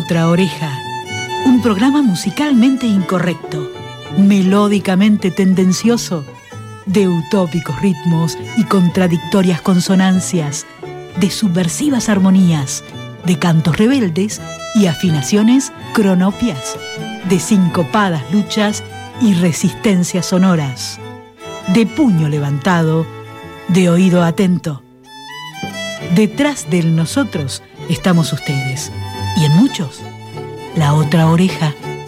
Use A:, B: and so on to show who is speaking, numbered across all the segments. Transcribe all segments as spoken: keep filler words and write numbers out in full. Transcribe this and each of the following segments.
A: Otra Oreja, un programa musicalmente incorrecto, melódicamente tendencioso, de utópicos ritmos y contradictorias consonancias, de subversivas armonías, de cantos rebeldes y afinaciones cronopias, de sincopadas luchas y resistencias sonoras, de puño levantado, de oído atento. Detrás del nosotros estamos ustedes, y en muchos, la otra oreja.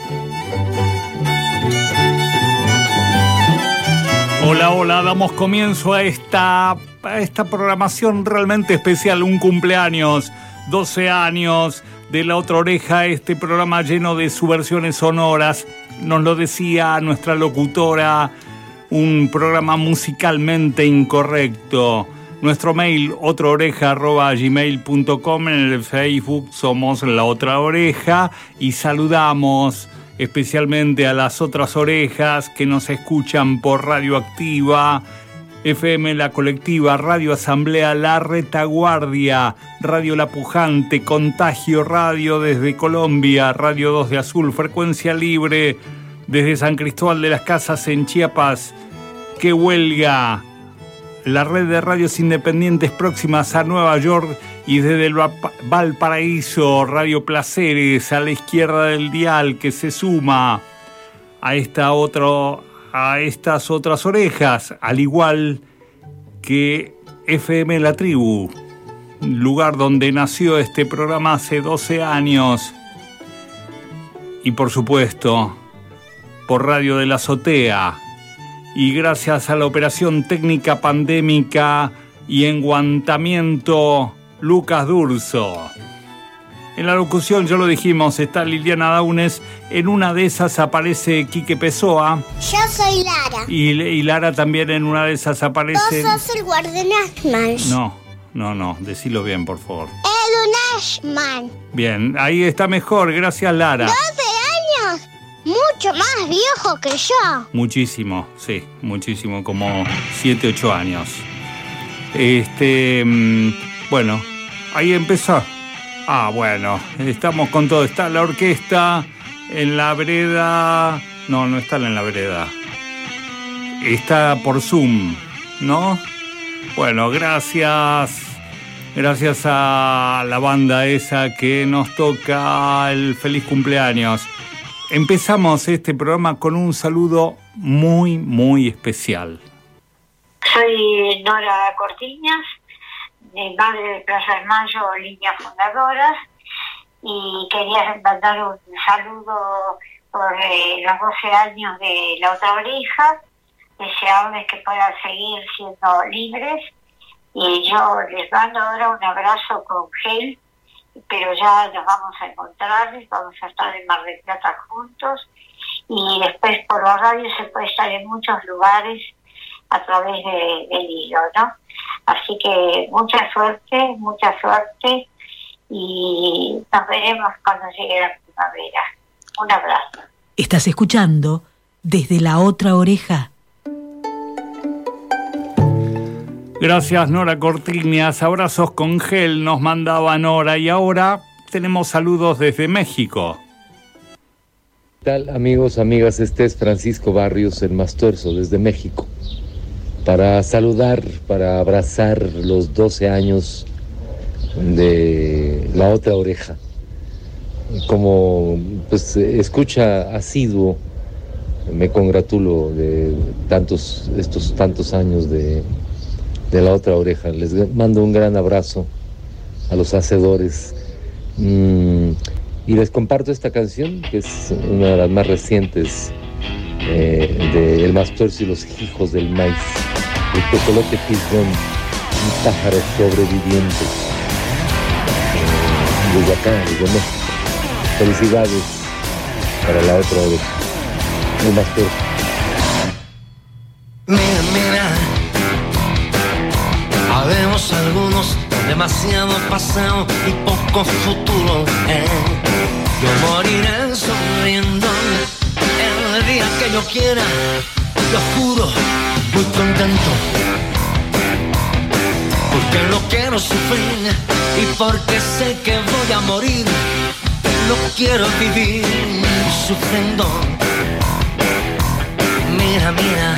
B: Hola, hola, damos comienzo a esta, a esta programación realmente especial, un cumpleaños, doce años de La Otra Oreja, este programa lleno de subversiones sonoras. Nos lo decía nuestra locutora, un programa musicalmente incorrecto. Nuestro mail, otraoreja arroba gmail punto com, en el Facebook somos La Otra Oreja y saludamos especialmente a las otras orejas que nos escuchan por Radioactiva, F M La Colectiva, Radio Asamblea La Retaguardia, Radio La Pujante, Contagio Radio desde Colombia, Radio dos de Azul, Frecuencia Libre desde San Cristóbal de las Casas en Chiapas, Que Huelga, la red de radios independientes próximas a Nueva York, y desde el Valparaíso, Radio Placeres, a la izquierda del dial, que se suma a, esta otro, a estas otras orejas, al igual que F M La Tribu, lugar donde nació este programa hace doce años. Y por supuesto, por Radio de la Azotea. Y gracias a la operación técnica pandémica y enguantamiento, Lucas Durso. En la locución, ya lo dijimos, está Liliana Daunes. En una de esas aparece Quique Pessoa.
C: Yo soy Lara.
B: Y, y Lara también en una de esas aparece...
C: Vos sos el guardián Ashman.
B: No, no, no, decilo bien, por favor.
C: Edwin Ashman.
B: Bien, ahí está mejor, gracias Lara.
C: doce años, mucho más viejo que yo.
B: Muchísimo, sí, muchísimo, como siete, ocho años. Este... Bueno, ahí empezó. Ah, bueno, estamos con todo. Está la orquesta en la vereda. No, no está en la vereda. Está por Zoom, ¿no? Bueno, gracias. Gracias a la banda esa que nos toca el feliz cumpleaños. Empezamos este programa con un saludo muy, muy especial.
D: Soy Nora Cortiñas, madre de Plaza de Mayo, línea fundadoras, y quería mandar un saludo por eh, los doce años de La Otra Oreja, desearles que puedan seguir siendo libres, y yo les mando ahora un abrazo con gel, pero ya nos vamos a encontrar, vamos a estar en Mar del Plata juntos, y después por la radio se puede estar en muchos lugares a través de, del hilo, ¿no? Así que mucha suerte, mucha suerte, y nos veremos cuando llegue la primavera. Un abrazo.
A: Estás escuchando Desde la Otra Oreja.
B: Gracias Nora Cortiñas, abrazos con gel nos mandaba Nora, y ahora tenemos saludos desde México.
E: ¿Qué tal, amigos, amigas? Este es Francisco Barrios, el más tuerzo, desde México, para saludar, para abrazar los doce años de La Otra Oreja. Como pues escucha asiduo, me congratulo de tantos, estos tantos años de, de La Otra Oreja. Les mando un gran abrazo a los hacedores. Mm, y les comparto esta canción, que es una de las más recientes, eh, de El Más Tuerzo y los Hijos del Maíz, el Tecolote Fisgón, un pájaro sobreviviente, eh, desde acá, desde México. Felicidades para La Otra Oreja, El Más Tuerzo.
F: Mira, mira, habemos algunos demasiado pasado y poco futuro, eh. Yo moriré sonriendo el día que yo quiera, lo juro, muy contento, porque no quiero sufrir y porque sé que voy a morir no quiero vivir sufriendo. Mira, mira,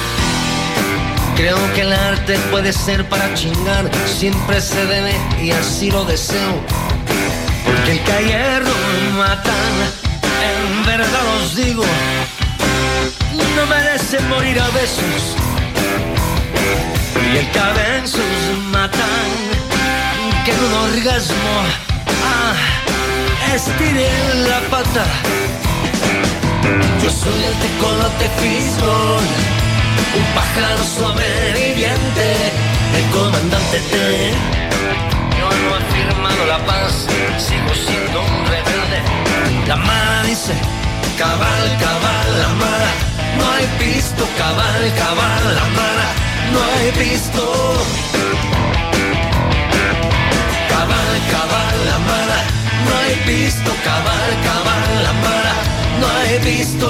F: creo que el arte puede ser para chingar, siempre se debe y así lo deseo. Porque el que ayer no matan, en verdad os digo, no merece morir a besos. Y el que a besos matan, que en un orgasmo, ah, estire la pata. Yo soy el tecolote fisgón, un pájaro sobreviviente, el comandante T. Yo no he firmado la paz, sigo siendo un rebelde. La mala dice, cabal, cabal, la mala. No he visto, cabal, cabal, la mala. No he visto. Cabal, cabal, la mala. No he visto, cabal, cabal, la mala. No he visto.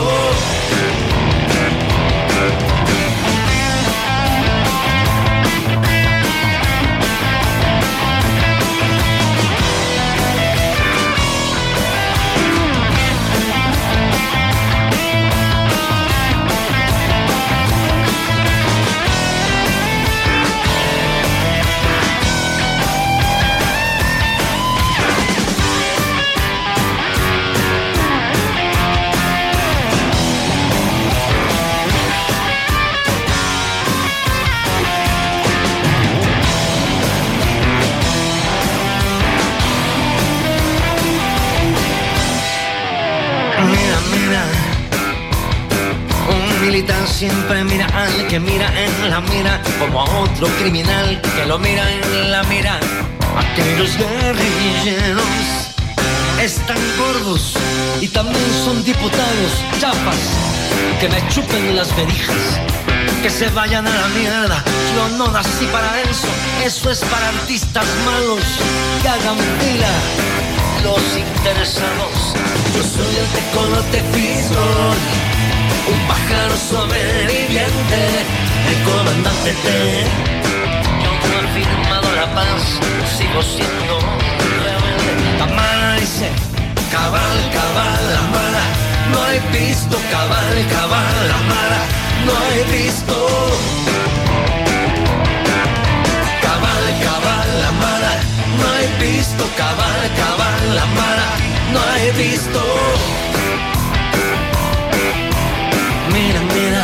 F: Siempre mira al que mira en la mira, como a otro criminal que lo mira en la mira. Aquellos guerrilleros están gordos y también son diputados chapas, que me chupen las verijas, que se vayan a la mierda. Yo no nací para eso, eso es para artistas malos, que hagan fila los interesados. Yo soy el tecolote fisgón, un pájaro sobreviviente, el comandante T. Yo no he firmado la paz, sigo siendo rebelde. La mala dice, cabal, cabal, la mala. No he visto, cabal, cabal, la mala. No he visto. Cabal, cabal, la mala. No he visto, cabal, cabal, la mala. No he visto. Mira, mira,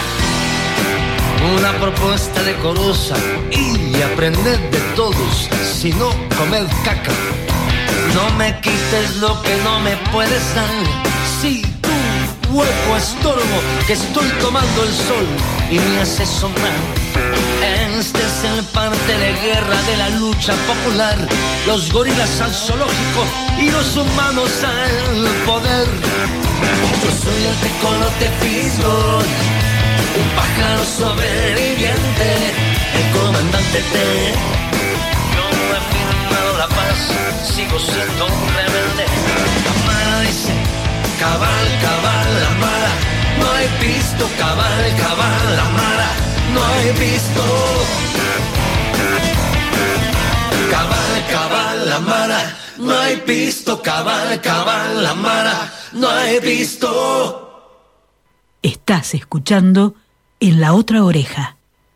F: una propuesta decorosa y aprended de todos, si no, comed caca. No me quites lo que no me puedes dar. Si tú, hueco estorbo, que estoy tomando el sol y me haces sonar. Este es el parte de guerra de la lucha popular. Los gorilas al zoológico y los humanos al poder. Yo soy el tecolote fisgón, un pájaro sobreviviente, el comandante T. Yo no he firmado la paz, sigo siendo un rebelde. La mala dice, cabal, cabal, la mala. No he visto, cabal, cabal, la mala. No he visto. Cabal, cabal, la mala. No he visto, cabal, cabal, la mala. No he visto.
A: Estás escuchando En la Otra Oreja.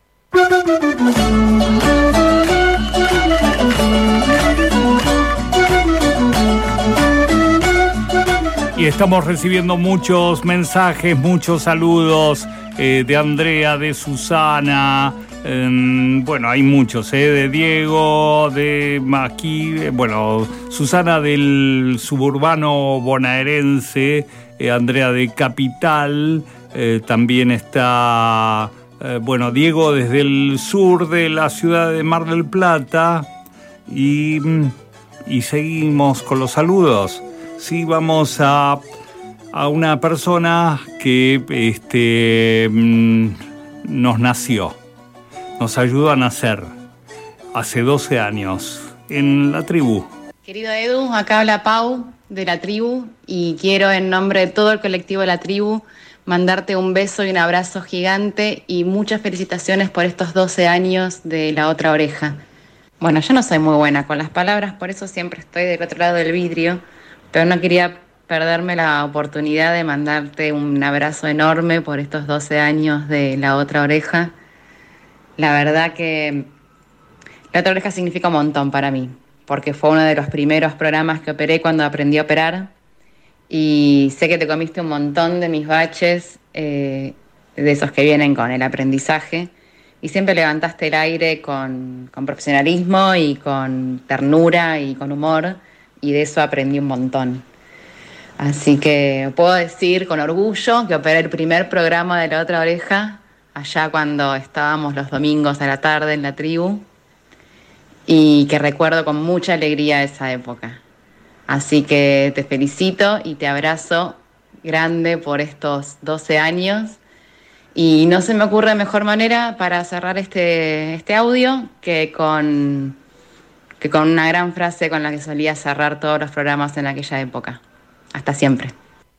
B: Y estamos recibiendo muchos mensajes, muchos saludos eh, de Andrea, de Susana, eh, bueno, hay muchos, eh, de Diego, de aquí, eh, bueno, Susana del suburbano bonaerense, eh, Andrea de Capital, eh, también está, eh, bueno, Diego desde el sur de la ciudad de Mar del Plata, y, y seguimos con los saludos. Sí, vamos a, a una persona que este, nos nació, nos ayudó a nacer hace doce años en la tribu.
G: Querido Edu, acá habla Pau de la tribu y quiero en nombre de todo el colectivo de la tribu mandarte un beso y un abrazo gigante y muchas felicitaciones por estos doce años de La Otra Oreja. Bueno, yo no soy muy buena con las palabras, por eso siempre estoy del otro lado del vidrio, Pero no quería perderme la oportunidad de mandarte un abrazo enorme por estos doce años de La Otra Oreja. La verdad que La Otra Oreja significa un montón para mí, porque fue uno de los primeros programas que operé cuando aprendí a operar, y sé que te comiste un montón de mis baches, eh, de esos que vienen con el aprendizaje, y siempre levantaste el aire con, con profesionalismo y con ternura y con humor, y de eso aprendí un montón. Así que puedo decir con orgullo que operé el primer programa de La Otra Oreja, allá cuando estábamos los domingos a la tarde en la tribu, y que recuerdo con mucha alegría esa época. Así que te felicito y te abrazo grande por estos doce años, y no se me ocurre mejor manera para cerrar este, este audio que con, que con una gran frase con la que solía cerrar todos los programas en aquella época. Hasta siempre.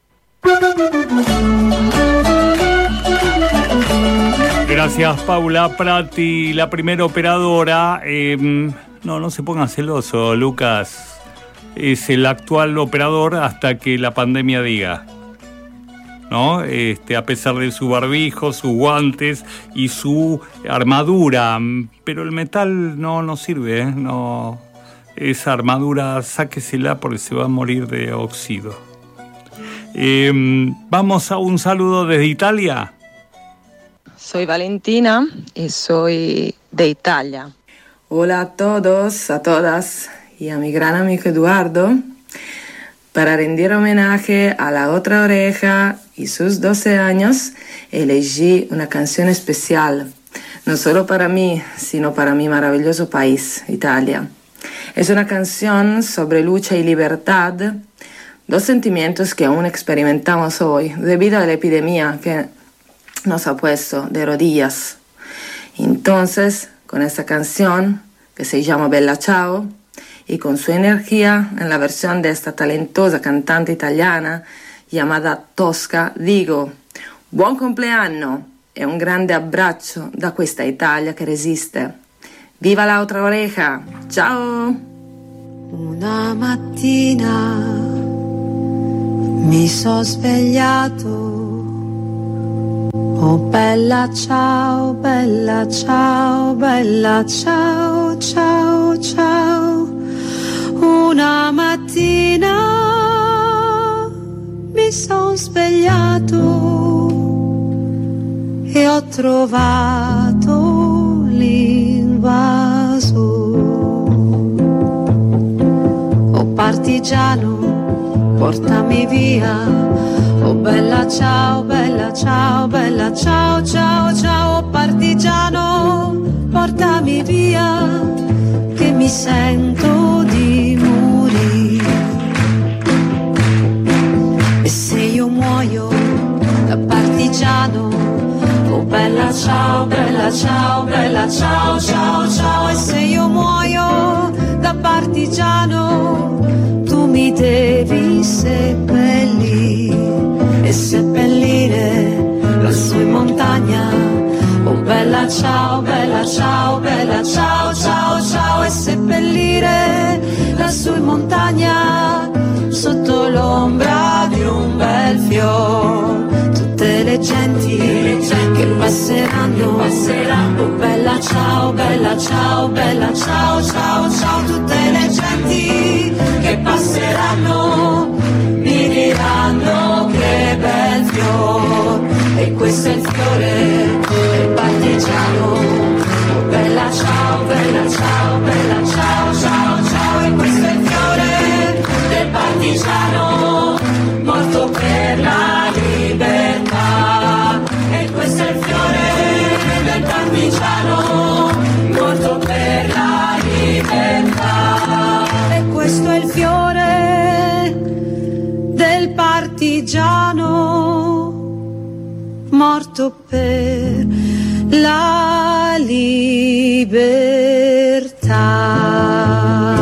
B: Gracias, Paula Prati, la primera operadora. Eh, no, no se pongan celoso, Lucas. Es el actual operador hasta que la pandemia diga, ¿no? Este, a pesar de su barbijo, sus guantes y su armadura. Pero el metal no, no sirve, ¿eh? No... Esa armadura, sáquesela porque se va a morir de óxido. Eh, vamos a un saludo desde Italia.
H: Soy Valentina y soy de Italia. Hola a todos, a todas y a mi gran amigo Eduardo. Para rendir homenaje a La Otra Oreja y sus doce años, elegí una canción especial, no solo para mí, sino para mi maravilloso país, Italia. Es una canción sobre lucha y libertad, dos sentimientos que aún experimentamos hoy debido a la epidemia que nos ha puesto de rodillas. Entonces, con esta canción que se llama Bella Ciao y con su energía en la versión de esta talentosa cantante italiana llamada Tosca, digo buon compleanno e un grande abbraccio da questa Italia che resiste. Viva La Otra Oreja! Ciao!
I: Una mattina mi sono svegliato. Oh bella ciao, bella ciao, bella ciao, ciao, ciao. Una mattina mi sono svegliato e ho trovato l'invaso. Oh partigiano, portami via. Oh bella ciao, bella ciao, bella ciao, ciao, ciao. Oh partigiano, portami via, che mi sento di morire. E se io muoio da partigiano, oh bella ciao, bella ciao, bella ciao, ciao, ciao. E se io muoio da partigiano, tu mi devi seppellire e seppellire lassù in montagna. Oh bella ciao, bella ciao, bella ciao, ciao, ciao. E seppellire lassù in montagna sotto l'ombra di un bel fior tutte le genti che passeranno, passeranno. Oh bella ciao, bella ciao, bella ciao, ciao, ciao. Tutte le genti che passeranno mi diranno che bel fior, e questo è il fiore del partigiano. Oh bella ciao, bella ciao, bella ciao, ciao, ciao. E questo è il fiore del partigiano morto per la libertà. E questo è il fiore del partigiano morto per la libertà. E questo è il fiore del partigiano morto per la libertà.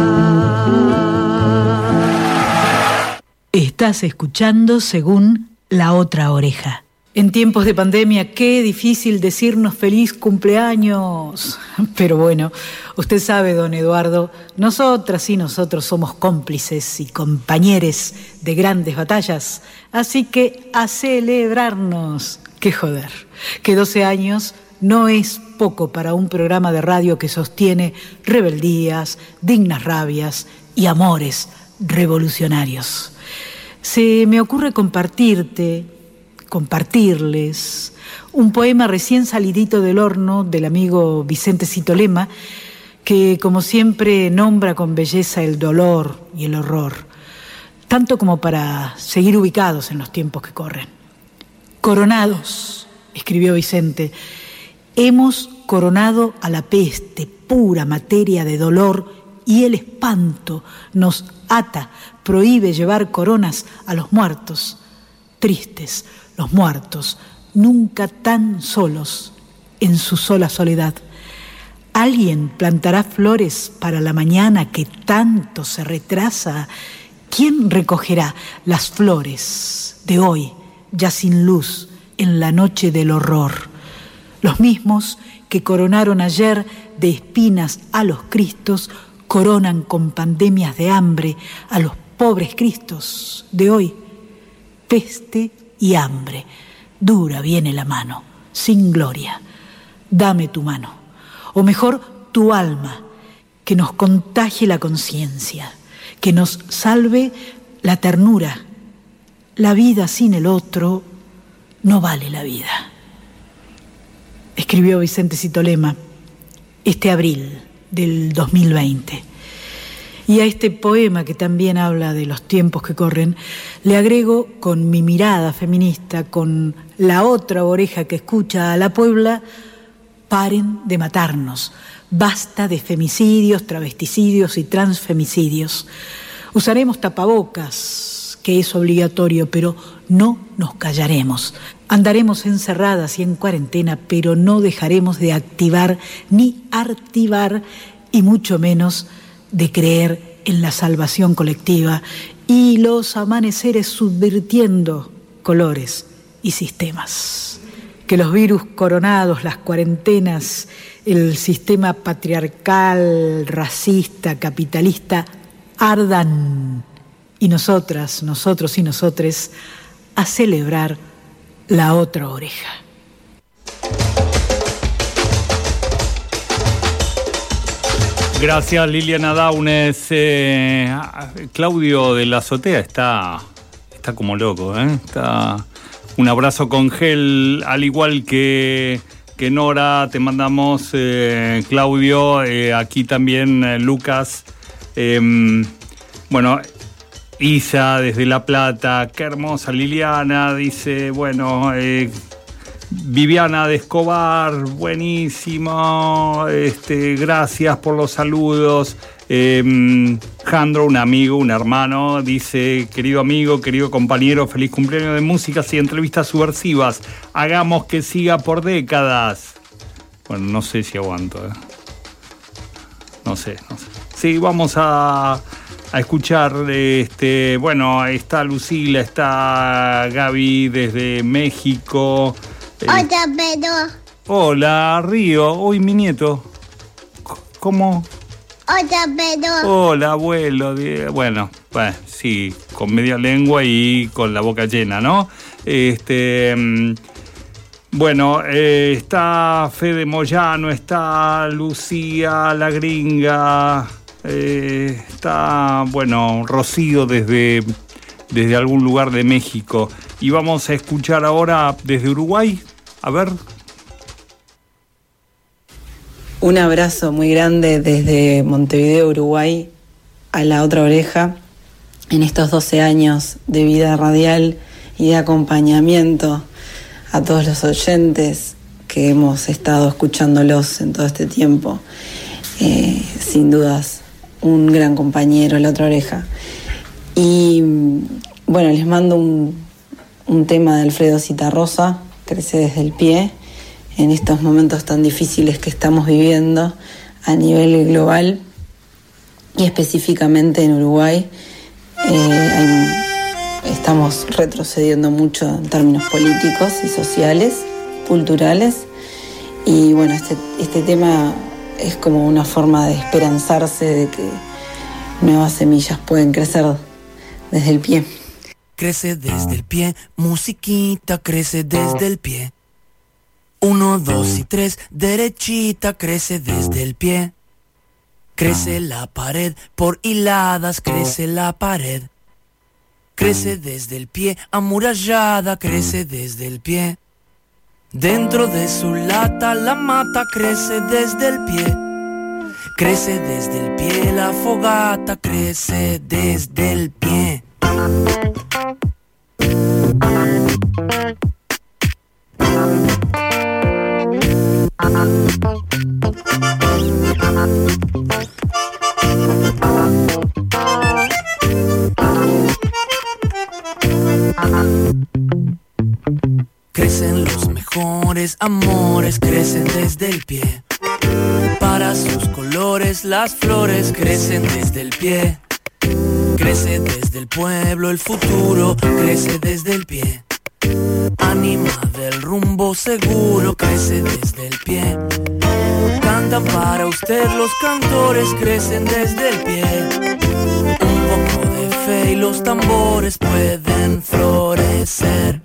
A: Estás escuchando Según La Otra Oreja. En tiempos de pandemia, qué difícil decirnos feliz cumpleaños. Pero bueno, usted sabe, don Eduardo, nosotras y nosotros somos cómplices y compañeros de grandes batallas. Así que a celebrarnos. Qué joder, que doce años no es poco para un programa de radio que sostiene rebeldías, dignas rabias y amores revolucionarios. Se me ocurre compartirte... compartirles un poema recién salidito del horno del amigo Vicente Citolema, que como siempre nombra con belleza el dolor y el horror, tanto como para seguir ubicados en los tiempos que corren. Coronados, escribió Vicente, hemos coronado a la peste, pura materia de dolor, y el espanto nos ata, prohíbe llevar coronas a los muertos. Tristes los muertos, nunca tan solos en su sola soledad. ¿Alguien plantará flores para la mañana que tanto se retrasa? ¿Quién recogerá las flores de hoy, ya sin luz, en la noche del horror? Los mismos que coronaron ayer de espinas a los Cristos, coronan con pandemias de hambre a los pobres Cristos de hoy. Peste y hambre, dura viene la mano, sin gloria. Dame tu mano, o mejor tu alma, que nos contagie la conciencia, que nos salve la ternura. La vida sin el otro no vale la vida. Escribió Vicente Citolema este abril del dos mil veinte. Y a este poema, que también habla de los tiempos que corren, le agrego, con mi mirada feminista, con la otra oreja que escucha a la Puebla: paren de matarnos, basta de femicidios, travesticidios y transfemicidios. Usaremos tapabocas, que es obligatorio, pero no nos callaremos. Andaremos encerradas y en cuarentena, pero no dejaremos de activar ni artivar, y mucho menos de creer en la salvación colectiva y los amaneceres subvirtiendo colores y sistemas. Que los virus coronados, las cuarentenas, el sistema patriarcal, racista, capitalista, ardan, y nosotras, nosotros y nosotres a celebrar la otra oreja.
B: Gracias, Liliana Daunes. Eh, Claudio de la Azotea está, está como loco, ¿eh? Está un abrazo con gel, al igual que, que Nora. Te mandamos, eh, Claudio. Eh, aquí también eh, Lucas. Eh, bueno, Isa desde La Plata. Qué hermosa Liliana. Dice, bueno... Eh, Viviana de Escobar, buenísimo, este, gracias por los saludos. Eh, Jandro, un amigo, un hermano, dice: querido amigo, querido compañero, feliz cumpleaños de músicas y entrevistas subversivas. Hagamos que siga por décadas. Bueno, no sé si aguanto, ¿eh? No sé, no sé. Sí, vamos a, a escuchar, este, bueno, está Lucila, está Gaby desde México.
C: Hola, Pedro.
B: Hola, Río. Uy, mi nieto. ¿Cómo?
C: Hola, Pedro.
B: Hola, abuelo. Bueno, pues sí, con media lengua y con la boca llena, ¿no? Este, bueno, eh, está Fede Moyano, está Lucía, la gringa, eh, está, bueno, Rocío desde, desde algún lugar de México. Y vamos a escuchar ahora desde Uruguay. A ver.
J: Un abrazo muy grande desde Montevideo, Uruguay, a la otra oreja, en estos doce años de vida radial y de acompañamiento a todos los oyentes que hemos estado escuchándolos en todo este tiempo. Eh, sin dudas, un gran compañero, la otra oreja. Y bueno, les mando un, un tema de Alfredo Zitarrosa, Crece desde el pie, en estos momentos tan difíciles que estamos viviendo a nivel global y específicamente en Uruguay. Eh, hay estamos retrocediendo mucho en términos políticos y sociales, culturales. Y bueno, este, este tema es como una forma de esperanzarse de que nuevas semillas pueden crecer desde el pie.
F: Crece desde el pie, musiquita, crece desde el pie. Uno, dos y tres, derechita, crece desde el pie. Crece la pared, por hiladas crece la pared. Crece desde el pie, amurallada, crece desde el pie. Dentro de su lata la mata crece desde el pie. Crece desde el pie, la fogata crece desde el pie. Crecen los mejores amores, crecen desde el pie. Para sus colores las flores crecen desde el pie. Crece desde el pueblo el futuro, crece desde el pie. Ánima del rumbo seguro, crece desde el pie. Cantan para usted los cantores, crecen desde el pie. Un poco de fe y los tambores pueden florecer.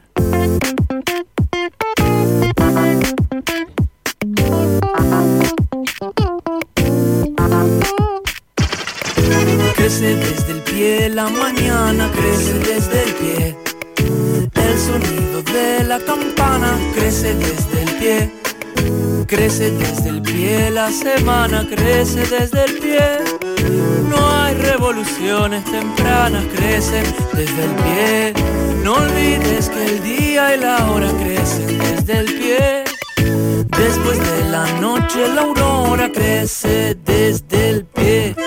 F: Crece desde el pie, la mañana crece desde el pie. El sonido de la campana crece desde el pie. Crece desde el pie, la semana crece desde el pie. No hay revoluciones tempranas, crecen desde el pie. No olvides que el día y la hora crecen desde el pie. Después de la noche la aurora crece desde el pie.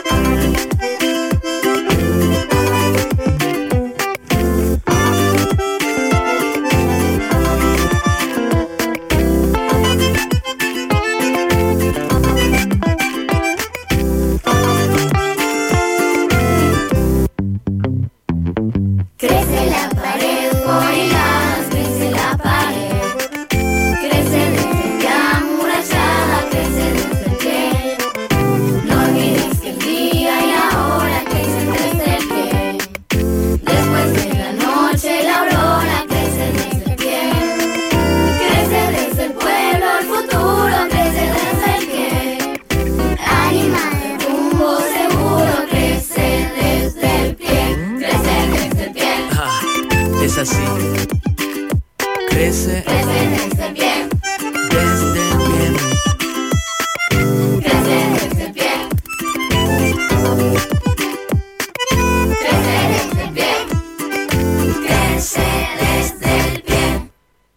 F: Así crece, crece desde el pie, desde el pie, crece desde el pie, crece desde el pie, crece desde el pie.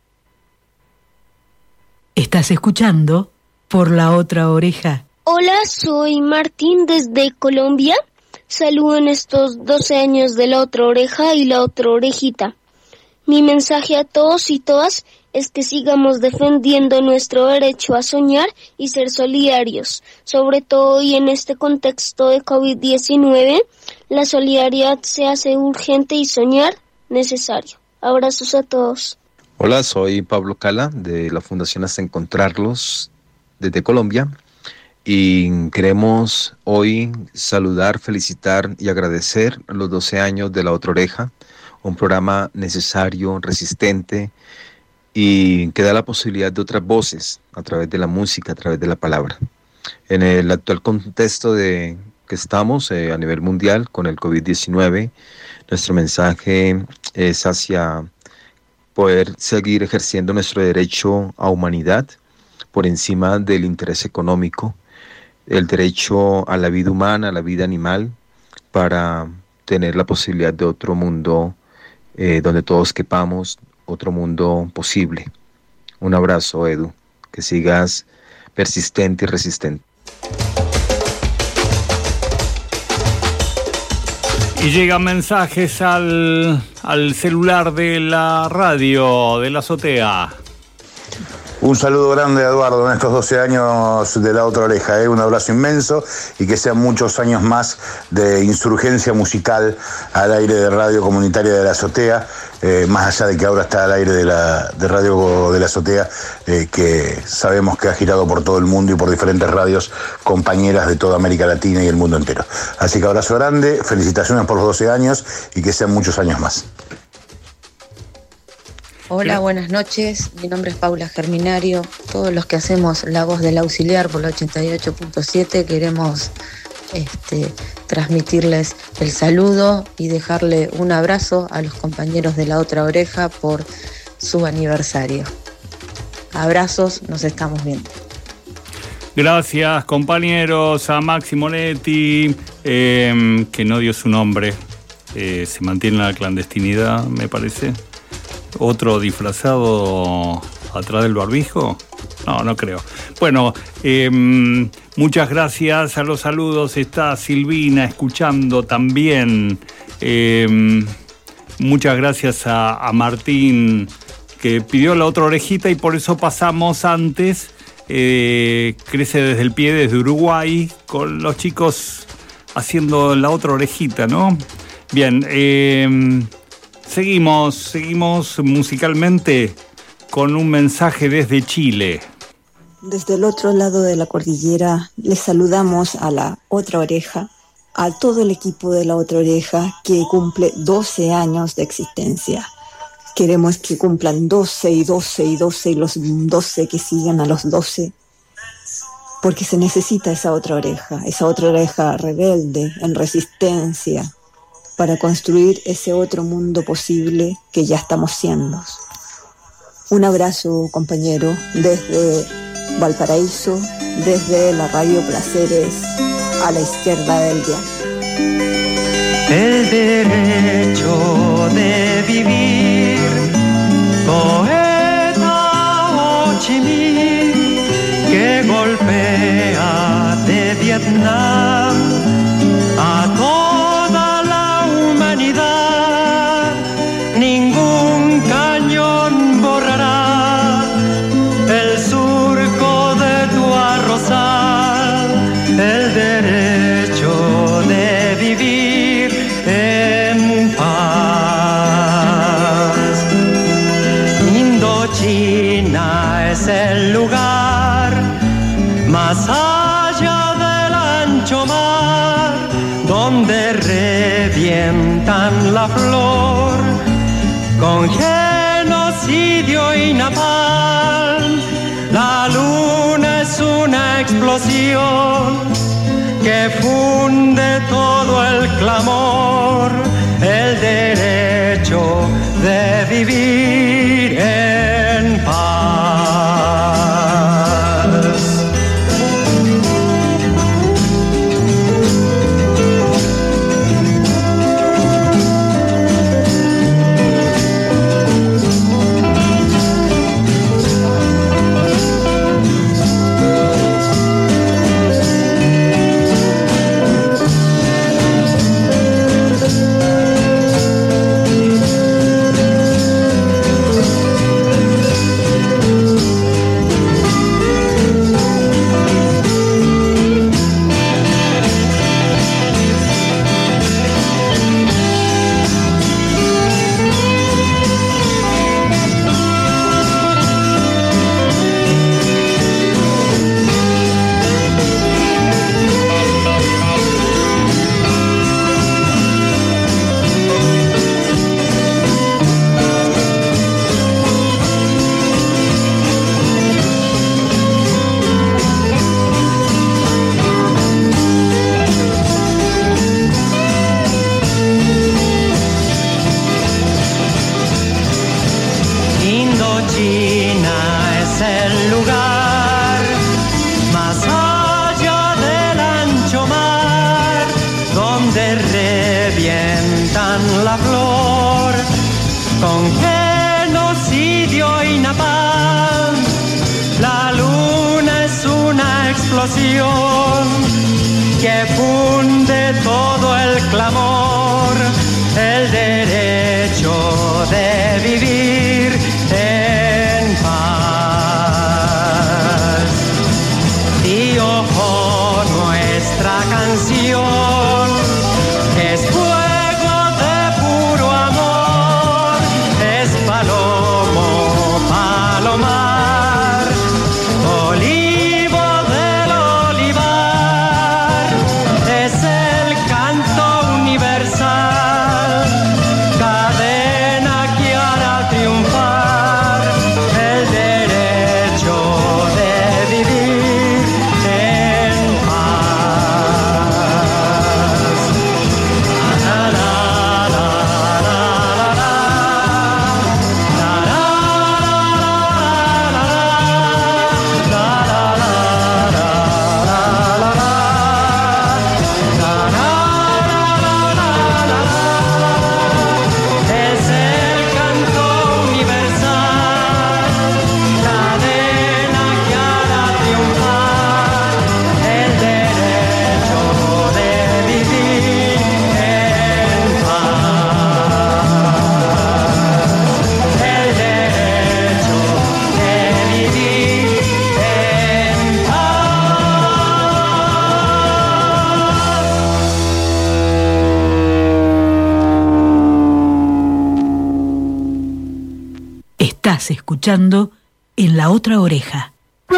A: Estás escuchando Por la Otra Oreja.
C: Hola, soy Martín desde Colombia. Saludo en estos doce años de La Otra Oreja y La Otra Orejita. Mi mensaje a todos y todas es que sigamos defendiendo nuestro derecho a soñar y ser solidarios. Sobre todo hoy en este contexto de COVID diecinueve, la solidaridad se hace urgente y soñar necesario. Abrazos a todos.
K: Hola, soy Pablo Cala de la Fundación Hasta Encontrarlos desde Colombia y queremos hoy saludar, felicitar y agradecer los doce años de La Otra Oreja. Un programa necesario, resistente y que da la posibilidad de otras voces a través de la música, a través de la palabra. En el actual contexto de que estamos eh, a nivel mundial con el COVID diecinueve, nuestro mensaje es hacia poder seguir ejerciendo nuestro derecho a humanidad por encima del interés económico, el derecho a la vida humana, a la vida animal, para tener la posibilidad de otro mundo Eh, donde todos quepamos, otro mundo posible. Un abrazo, Edu, que sigas persistente y resistente.
B: Y llegan mensajes al, al celular de la radio, de la azotea.
L: Un saludo grande a Eduardo en estos doce años de La Otra Oreja, ¿eh? Un abrazo inmenso y que sean muchos años más de insurgencia musical al aire de Radio Comunitaria de la Azotea, eh, más allá de que ahora está al aire de, la, de Radio de la Azotea, eh, que sabemos que ha girado por todo el mundo y por diferentes radios compañeras de toda América Latina y el mundo entero. Así que abrazo grande, felicitaciones por los doce años y que sean muchos años más.
M: Hola, buenas noches. Mi nombre es Paula Germinario. Todos los que hacemos La Voz del Auxiliar por la ochenta y ocho punto siete queremos este, transmitirles el saludo y dejarle un abrazo a los compañeros de La Otra Oreja por su aniversario. Abrazos, nos estamos viendo.
B: Gracias, compañeros, a Maxi Monetti, eh, que no dio su nombre. Eh, se mantiene en la clandestinidad, me parece. ¿Otro disfrazado atrás del barbijo? No, no creo. Bueno, eh, muchas gracias. A los saludos está Silvina escuchando también. Eh, muchas gracias a, a Martín, que pidió La Otra Orejita y por eso pasamos antes. Eh, crece desde el pie, desde Uruguay, con los chicos haciendo La Otra Orejita, ¿no? Bien, eh... Seguimos, seguimos musicalmente con un mensaje desde Chile.
N: Desde el otro lado de la cordillera les saludamos a La Otra Oreja, a todo el equipo de La Otra Oreja que cumple doce años de existencia. Queremos que cumplan doce y doce y doce y los doce que sigan a los doce, porque se necesita esa otra oreja, esa otra oreja rebelde, en resistencia, para construir ese otro mundo posible que ya estamos siendo. Un abrazo, compañero, desde Valparaíso, desde la Radio Placeres, a la izquierda del diario.
F: El derecho de vivir, poeta Ho Chi Minh, que golpea de Vietnam a todos. Ningún cañón borrará el surco de tu arrozal, el derecho de vivir en paz. Indochina es el lugar más allá del ancho mar, donde revientan la flor con genocidio y napalm. La luna es una explosión que funde todo el clamor, el derecho de vivir en paz. Que funde todo el clamor, el derecho de vivir en paz.
O: ojo nuestra canción, es fuego de puro amor, es palomo, palomar, olivo del olivar, es el canto universal, cadena que hará triunfar el derecho de vivir en paz. La, la, la, la, la, la, es el canto universal, cadena que hará triunfar el derecho de vivir en paz. El derecho de vivir en
A: Estás escuchando En la Otra Oreja.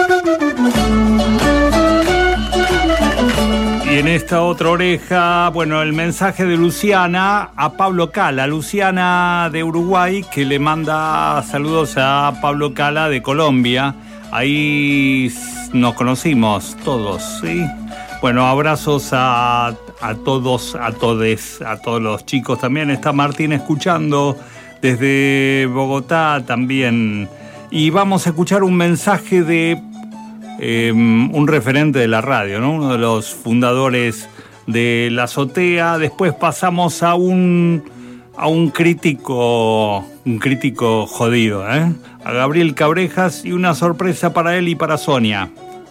B: Y en esta otra oreja, bueno, el mensaje de Luciana a Pablo Cala. Luciana de Uruguay, que le manda saludos a Pablo Cala de Colombia. Ahí nos conocimos todos, ¿sí? Bueno, abrazos a, a todos, a todes, a todos los chicos también. Está Martín escuchando desde Bogotá también. Y vamos a escuchar un mensaje de eh, un referente de la radio, ¿no? Uno de los fundadores de La Azotea. Después pasamos a un a un crítico, un crítico jodido, ¿eh? A Gabriel Cabrejas, y una sorpresa para él y para Sonia.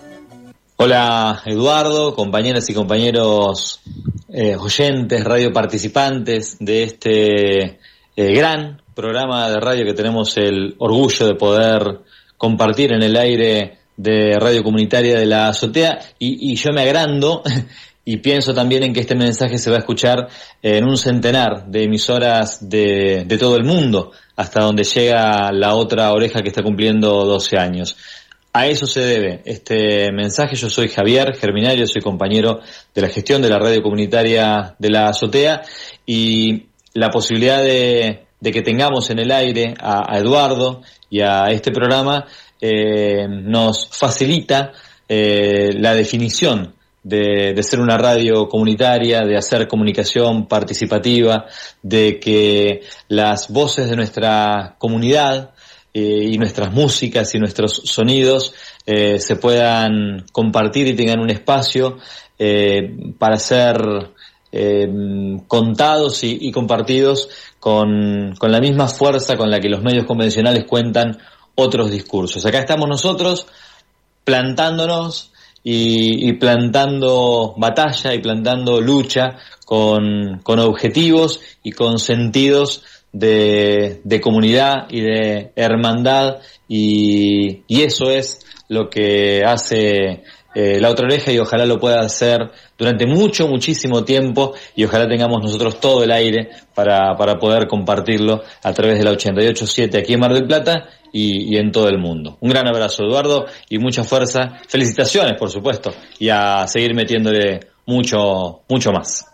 P: Hola Eduardo, compañeras y compañeros eh, oyentes, radio participantes de este eh, gran programa de radio que tenemos el orgullo de poder compartir en el aire de Radio Comunitaria de La Azotea, y, y yo me agrando y pienso también en que este mensaje se va a escuchar en un centenar de emisoras de, de todo el mundo, hasta donde llega La Otra Oreja, que está cumpliendo doce años. A eso se debe este mensaje. Yo soy Javier Germinario, soy compañero de la gestión de la Radio Comunitaria de La Azotea, y la posibilidad de, de que tengamos en el aire a, a Eduardo y a este programa eh, nos facilita eh, la definición de, de ser una radio comunitaria, de hacer comunicación participativa, de que las voces de nuestra comunidad eh, y nuestras músicas y nuestros sonidos eh, se puedan compartir y tengan un espacio eh, para ser eh, contados y, y compartidos con, con la misma fuerza con la que los medios convencionales cuentan otros discursos. Acá estamos nosotros plantándonos y, y plantando batalla y plantando lucha con, con objetivos y con sentidos de, de comunidad y de hermandad, y, y eso es lo que hace eh, La Otra Oreja, y ojalá lo pueda hacer durante mucho, muchísimo tiempo, y ojalá tengamos nosotros todo el aire para, para poder compartirlo a través de la ochenta y ocho punto siete aquí en Mar del Plata y, y en todo el mundo. Un gran abrazo, Eduardo, y mucha fuerza. Felicitaciones, por supuesto, y a seguir metiéndole mucho, mucho más.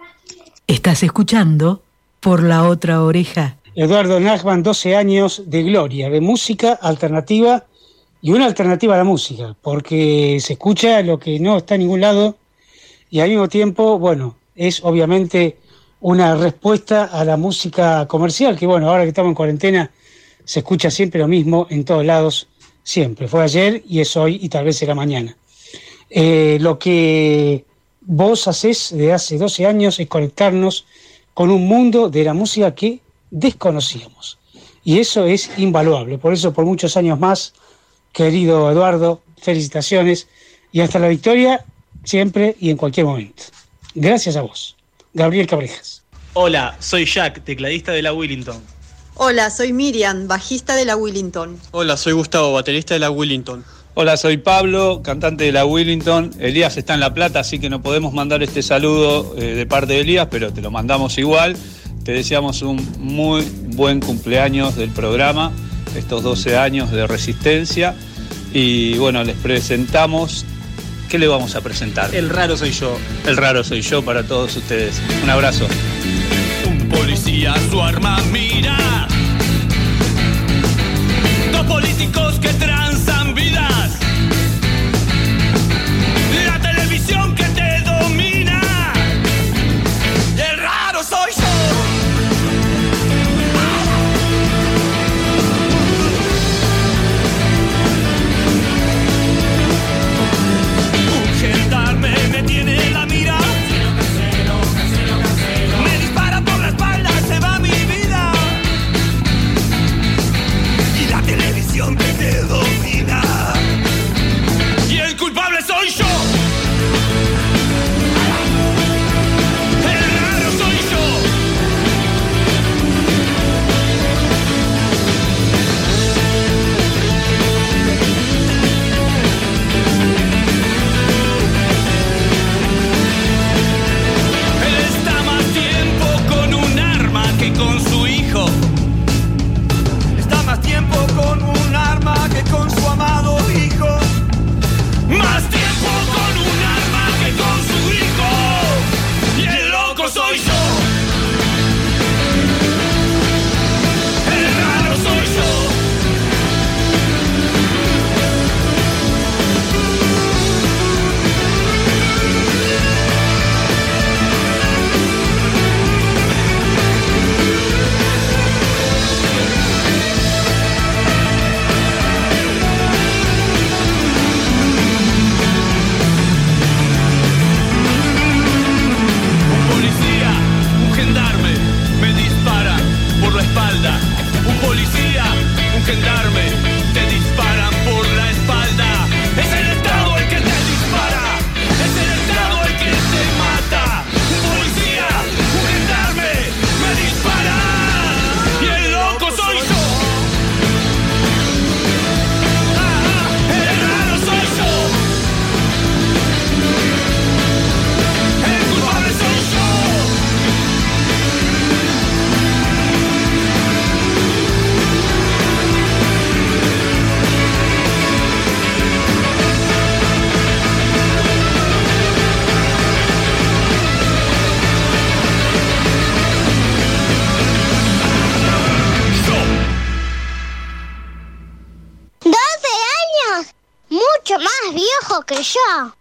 A: Estás escuchando Por la Otra Oreja.
Q: Eduardo Nachman, doce años de gloria, de música alternativa, y una alternativa a la música, porque se escucha lo que no está en ningún lado, y al mismo tiempo, bueno, es obviamente una respuesta a la música comercial, que bueno, ahora que estamos en cuarentena, se escucha siempre lo mismo en todos lados, siempre. Fue ayer y es hoy y tal vez será mañana. Eh, lo que vos hacés de hace doce años es conectarnos con un mundo de la música que desconocíamos. Y eso es invaluable. Por eso, por muchos años más, querido Eduardo, felicitaciones, y hasta la victoria, siempre y en cualquier momento. Gracias a vos. Gabriel Cabrejas.
R: Hola, soy Jack, tecladista de la Willington.
S: Hola, soy Miriam, bajista de la Willington.
R: Hola, soy Gustavo, baterista de la Willington.
S: Hola, soy Pablo, cantante de la Willington. Elías está en La Plata, así que no podemos mandar este saludo eh, de parte de Elías, pero te lo mandamos igual. Te deseamos un muy buen cumpleaños del programa, estos doce años de resistencia. Y bueno, les presentamos... ¿Qué le vamos a presentar?
R: El raro soy yo.
S: El raro soy yo para todos ustedes. Un abrazo.
O: Un policía su arma mira. Dos políticos que transan vidas. La televisión que te domina. Y el raro soy yo. Un gendarme me tiene la mira. Me dispara por la espalda, se va mi vida. Y la televisión que te domina. Y el culpable soy yo. El raro soy yo. Él está más tiempo con un arma que con su hijo. Está más tiempo con un arma que con su amado hijo. Más tiempo con un arma que con su hijo. Y el loco soy yo. El raro soy yo. Un policía, un gendarme, me dispara por la espalda. Un policía, un gendarme, te disparan por la espalda. Es el Estado el que te dispara. Es el Estado el que te mata. Un policía, un gendarme, me dispara. Y el loco soy yo. Ah, el raro soy yo. El culpable soy yo.
T: doce años, mucho más viejo que yo.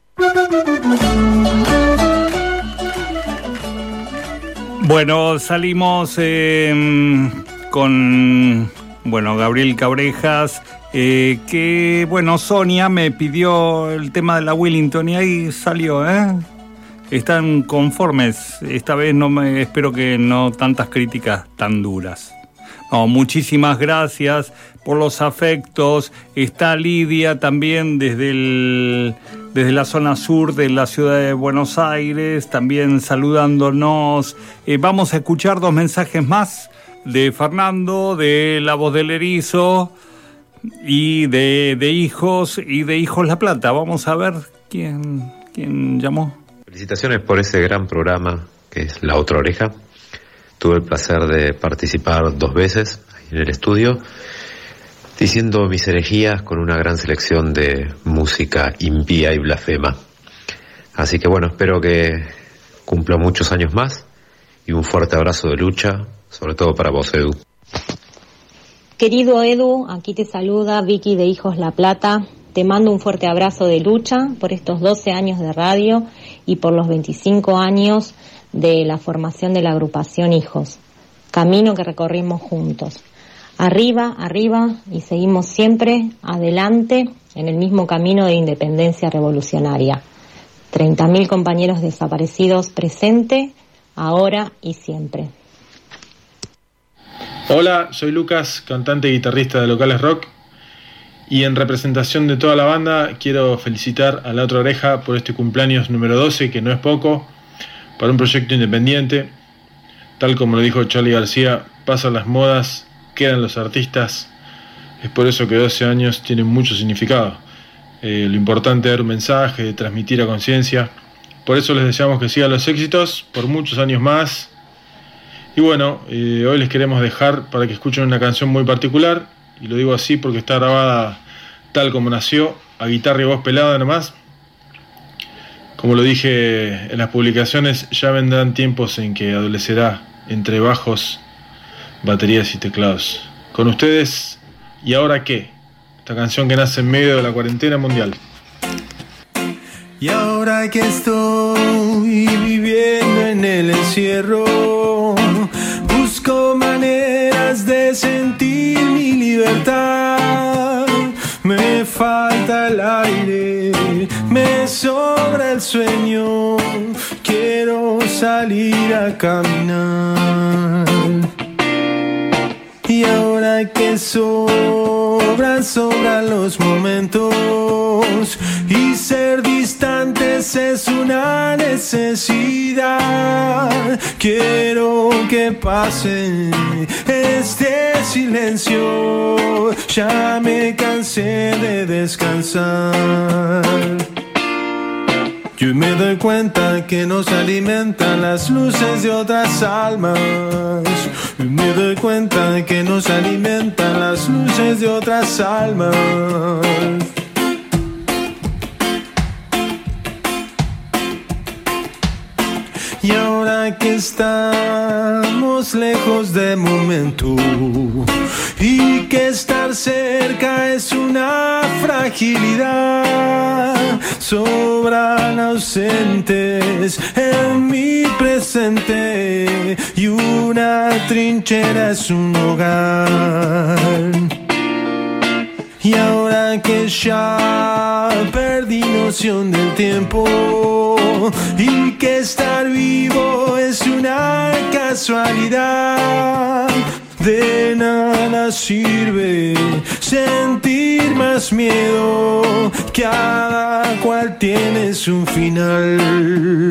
B: Bueno, salimos eh, con, bueno, Gabriel Cabrejas, eh, que, bueno, Sonia me pidió el tema de la Willington y ahí salió, ¿eh? Están conformes, esta vez no me, espero que no tantas críticas tan duras. No, muchísimas gracias por los afectos. Está Lidia también desde el, desde la zona sur de la ciudad de Buenos Aires, también saludándonos. Eh, vamos a escuchar dos mensajes más de Fernando, de La Voz del Erizo y de, de Hijos y de Hijos La Plata. Vamos a ver quién, quién llamó.
U: Felicitaciones por ese gran programa que es La Otra Oreja. Tuve el placer de participar dos veces en el estudio, diciendo mis herejías con una gran selección de música impía y blasfema. Así que bueno, espero que cumpla muchos años más y un fuerte abrazo de lucha, sobre todo para vos, Edu.
V: Querido Edu, aquí te saluda Vicky de Hijos La Plata. Te mando un fuerte abrazo de lucha por estos doce años de radio y por los veinticinco años de la formación de la agrupación Hijos. Camino que recorrimos juntos. Arriba, arriba y seguimos siempre adelante en el mismo camino de independencia revolucionaria. treinta mil compañeros desaparecidos presente, ahora y siempre.
W: Hola, soy Lucas, cantante y guitarrista de Locales Rock. Y en representación de toda la banda quiero felicitar a La Otra Oreja por este cumpleaños número doce, que no es poco, para un proyecto independiente. Tal como lo dijo Charly García, pasan las modas, quedan los artistas. Es por eso que doce años tienen mucho significado. Eh, lo importante es dar un mensaje, de transmitir a conciencia. Por eso les deseamos que sigan los éxitos por muchos años más. Y bueno, eh, hoy les queremos dejar para que escuchen una canción muy particular, y lo digo así porque está grabada tal como nació, a guitarra y voz pelada nomás. Como lo dije en las publicaciones, ya vendrán tiempos en que adolecerá entre bajos, baterías y teclados. Con ustedes, ¿Y ahora qué? Esta canción que nace en medio de la cuarentena mundial.
D: Y ahora que estoy viviendo en el encierro, busco maneras de sentir mi libertad. Me falta el aire, me sobra el sueño, quiero salir a caminar. Y ahora que sobran, sobran los momentos, y ser distantes es una necesidad. Quiero que pase este silencio, ya me cansé de descansar. Yo me doy cuenta que nos alimentan las luces de otras almas. Yo me doy cuenta que nos alimentan las luces de otras almas. Y ahora que estamos lejos de momento, y que estar cerca es una fragilidad, sobran ausentes en mi presente, y una trinchera es un hogar. Y ahora que ya perdí noción del tiempo, y que estar vivo es una casualidad, de nada sirve sentir más miedo, cada cual tiene su final.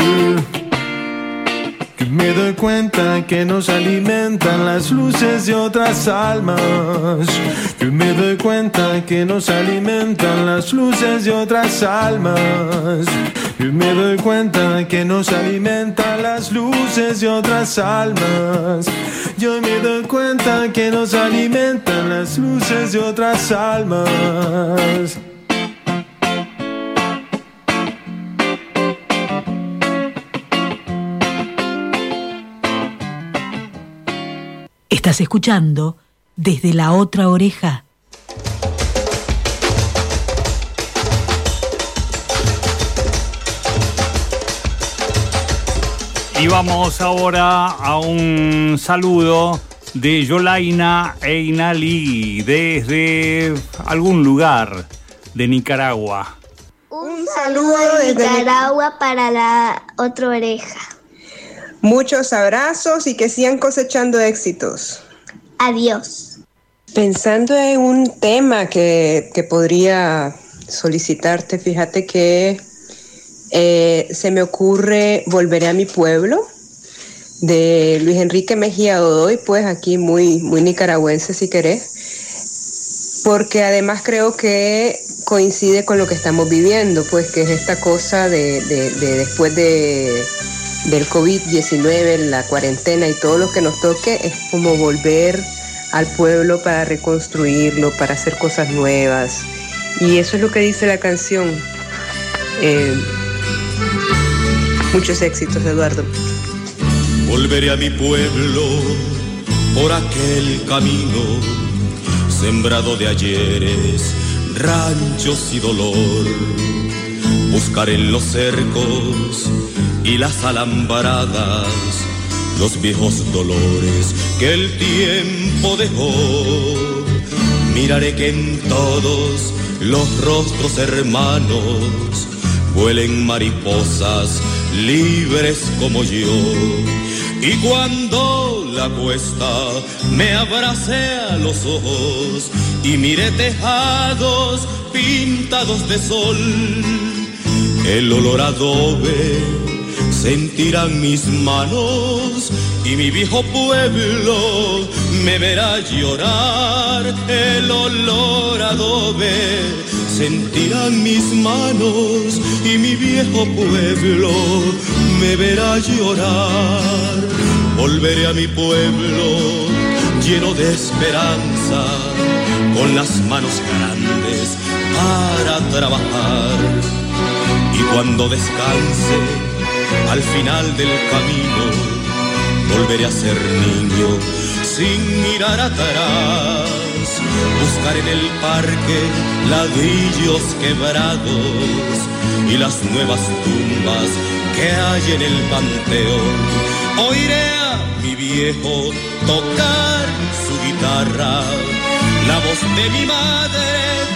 D: Que me doy cuenta que nos alimentan las luces de otras almas. Que me doy cuenta que nos alimentan las luces de otras almas. Yo me doy cuenta que nos alimentan las luces de otras almas. Yo me doy cuenta que nos alimentan las luces de otras almas.
A: Estás escuchando Desde la Otra Oreja.
B: Y vamos ahora a un saludo de Yolaina Einalí desde algún lugar de Nicaragua.
E: Un saludo de Nicaragua para la Otra Oreja.
G: Muchos abrazos y que sigan cosechando éxitos.
E: Adiós.
G: Pensando en un tema que, que podría solicitarte, fíjate que eh, se me ocurre Volveré a mi pueblo, de Luis Enrique Mejía Godoy, pues aquí muy, muy nicaragüense si querés, porque además creo que coincide con lo que estamos viviendo, pues que es esta cosa de, de, de después de... del COVID diecinueve, la cuarentena y todo lo que nos toque, es como volver al pueblo para reconstruirlo, para hacer cosas nuevas. Y eso es lo que dice la canción. Eh, muchos éxitos, Eduardo.
X: Volveré a mi pueblo por aquel camino sembrado de ayeres, ranchos y dolor. Buscaré en los cercos y las alambradas los viejos dolores que el tiempo dejó. Miraré que en todos los rostros hermanos vuelen mariposas libres como yo. Y cuando la cuesta me abrace a los ojos y mire tejados pintados de sol, el olor a adobe sentirán mis manos y mi viejo pueblo me verá llorar. El olor a adobe sentirán mis manos y mi viejo pueblo me verá llorar. Volveré a mi pueblo lleno de esperanza, con las manos grandes para trabajar. Y cuando descanse al final del camino, volveré a ser niño sin mirar atrás. Buscar en el parque ladrillos quebrados y las nuevas tumbas que hay en el panteón. Oiré a mi viejo tocar su guitarra, la voz de mi madre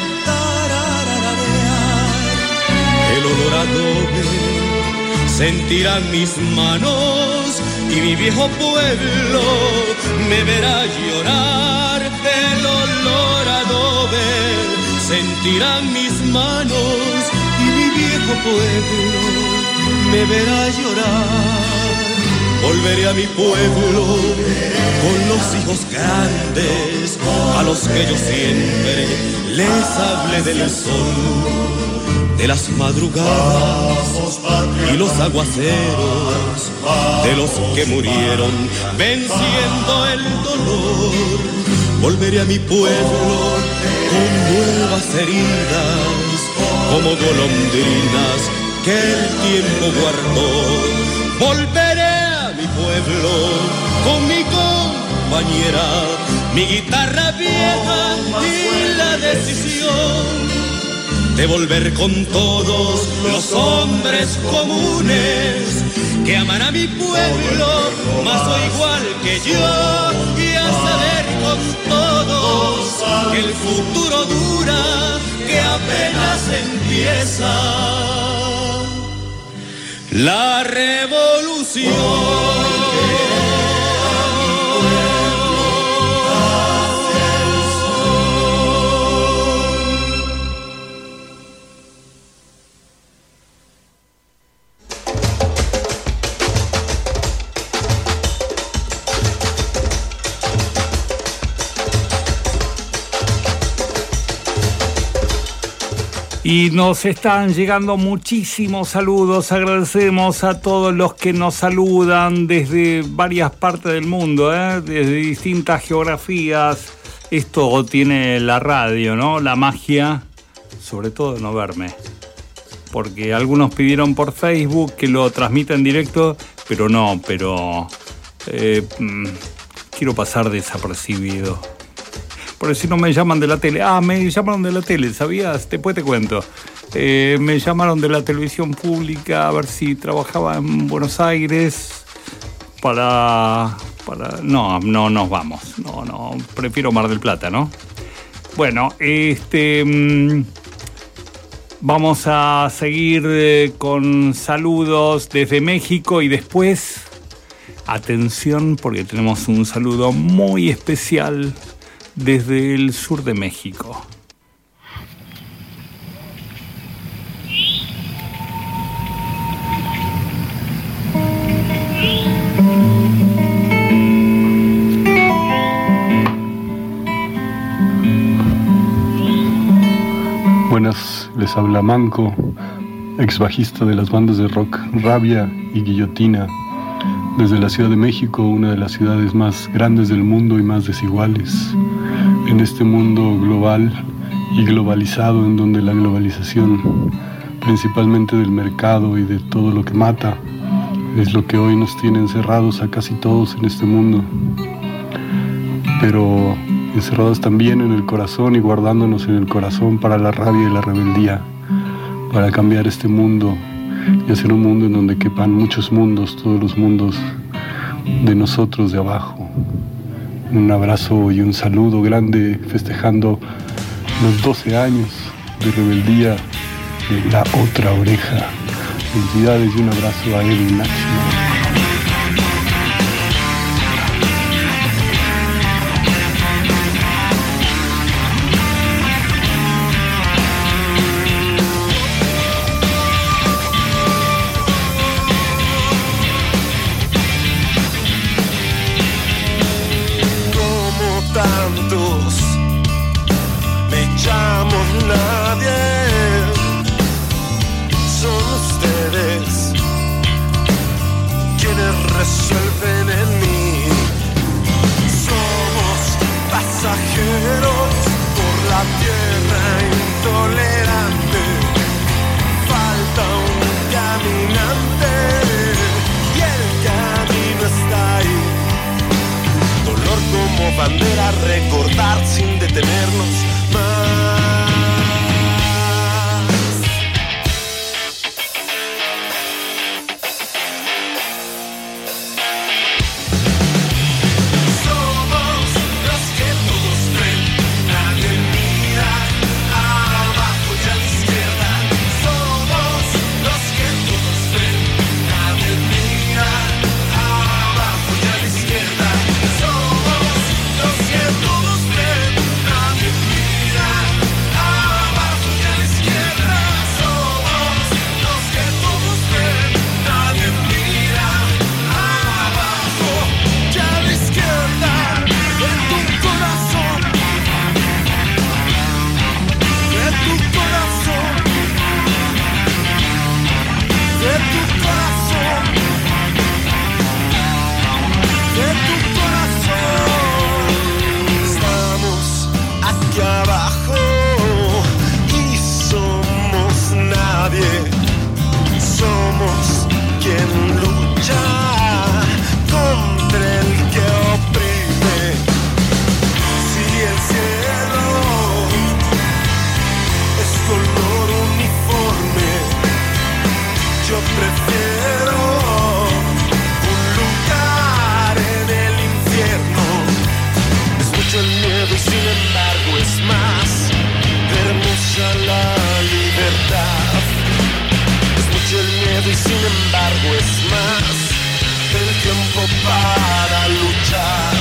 X: tarararear. El olor a adobe sentirán mis manos y mi viejo pueblo me verá llorar. El olor a adobe sentirán mis manos y mi viejo pueblo me verá llorar. Volveré a mi pueblo con los hijos grandes, a los que yo siempre les hablé del sol, de las madrugadas y los aguaceros, de los que murieron venciendo el dolor. Volveré a mi pueblo con nuevas heridas, como golondrinas que el tiempo guardó. Volveré a mi pueblo con mi compañera, mi guitarra vieja y la decisión de volver con todos los hombres comunes que aman a mi pueblo más o igual que yo, y a saber con todos que el futuro dura, que apenas empieza la revolución.
B: Y nos están llegando muchísimos saludos. Agradecemos a todos los que nos saludan desde varias partes del mundo, ¿eh? Desde distintas geografías. Esto tiene la radio, ¿no? La magia, sobre todo de no verme. Porque algunos pidieron por Facebook que lo transmita en directo, pero no, pero eh, quiero pasar desapercibido. Porque si no me llaman de la tele. Ah, me llamaron de la tele, ¿sabías? Después te cuento. Eh, me llamaron de la televisión pública a ver si trabajaba en Buenos Aires para... para... No, no nos vamos. No, no, prefiero Mar del Plata, ¿no? Bueno, este... Mmm, vamos a seguir eh, con saludos desde México y después... Atención, porque tenemos un saludo muy especial desde el sur de México.
C: Buenas, les habla Manco, ex bajista de las bandas de rock Rabia y Guillotina, desde la Ciudad de México, una de las ciudades más grandes del mundo y más desiguales. En este mundo global y globalizado, en donde la globalización, principalmente del mercado y de todo lo que mata, es lo que hoy nos tiene encerrados a casi todos en este mundo. Pero encerrados también en el corazón y guardándonos en el corazón para la rabia y la rebeldía, para cambiar este mundo y hacer un mundo en donde quepan muchos mundos, todos los mundos de nosotros de abajo. Un abrazo y un saludo grande festejando los doce años de rebeldía de La Otra Oreja. Felicidades y un abrazo a Edwin Máximo.
D: prefiero un lugar en el infierno. Es mucho el miedo y sin embargo es más hermosa la libertad. Es mucho el miedo y sin embargo es más el tiempo para luchar.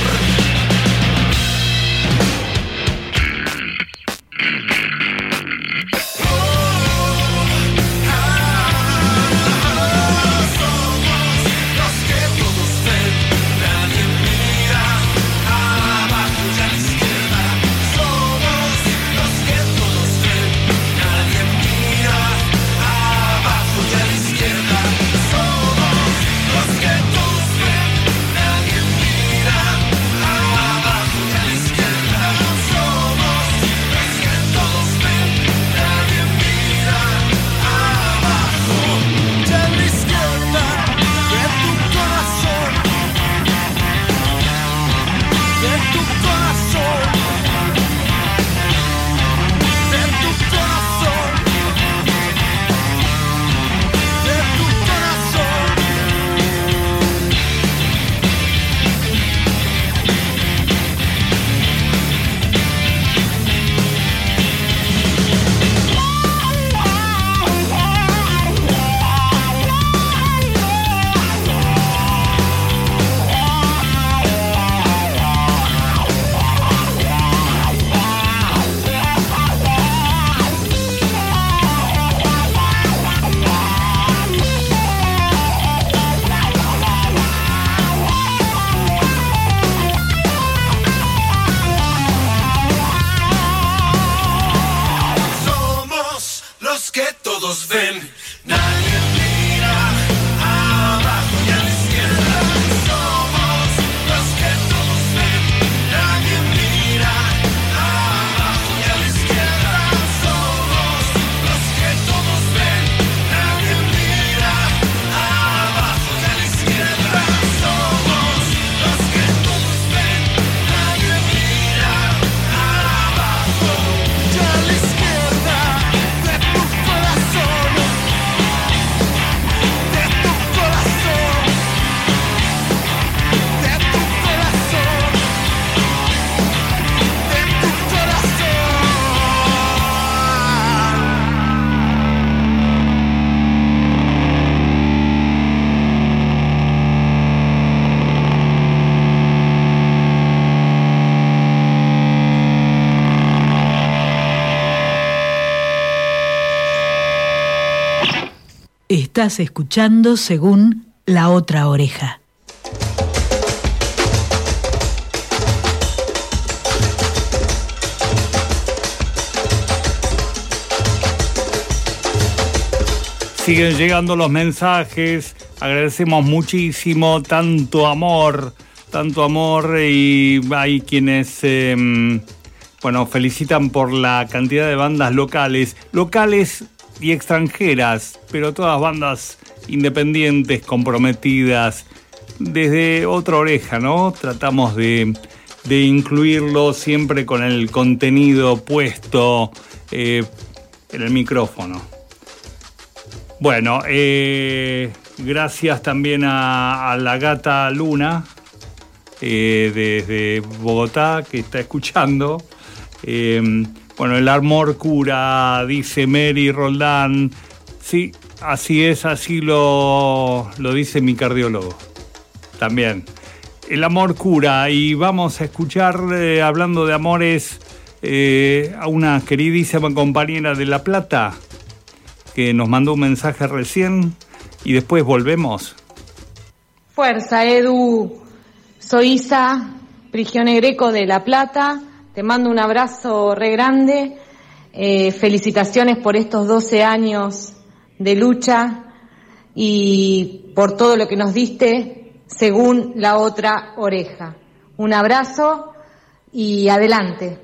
A: Estás escuchando Según la Otra Oreja.
B: Siguen llegando los mensajes, agradecemos muchísimo, tanto amor, tanto amor, y hay quienes, eh, bueno, felicitan por la cantidad de bandas locales, locales y extranjeras, pero todas bandas independientes, comprometidas, desde otra oreja, ¿no? Tratamos de, de incluirlo siempre con el contenido puesto eh, en el micrófono. Bueno, eh, gracias también a, a la gata Luna, eh, desde Bogotá, que está escuchando. Eh, bueno, el amor cura, dice Mary Roldán. Sí, así es, así lo, lo dice mi cardiólogo. También. El amor cura, y vamos a escuchar, eh, hablando de amores, eh, a una queridísima compañera de La Plata, que nos mandó un mensaje recién, y después volvemos.
H: Fuerza, Edu. Soy Isa Prigione Greco de La Plata. Te mando un abrazo re grande. Eh, felicitaciones por estos doce años de lucha y por todo lo que nos diste según la otra oreja. Un abrazo y adelante.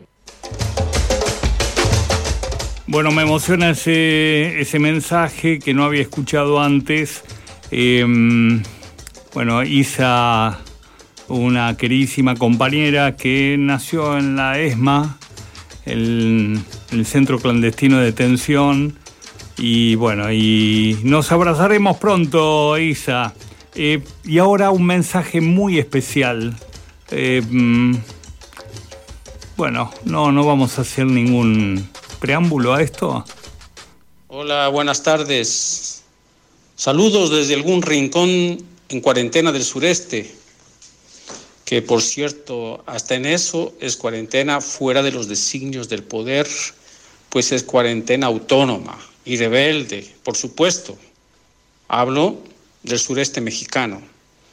B: Bueno, me emociona ese, ese mensaje que no había escuchado antes. Eh, bueno, Isa, una queridísima compañera que nació en la ESMA, el, el Centro Clandestino de Detención, Y bueno, y nos abrazaremos pronto, Isa. Eh, y ahora un mensaje muy especial. Eh, mm, bueno, no, no vamos a hacer ningún preámbulo a esto.
I: Hola, buenas tardes. Saludos desde algún rincón en cuarentena del sureste, que por cierto, hasta en eso es cuarentena fuera de los designios del poder, pues es cuarentena autónoma y rebelde, por supuesto. Hablo del sureste mexicano.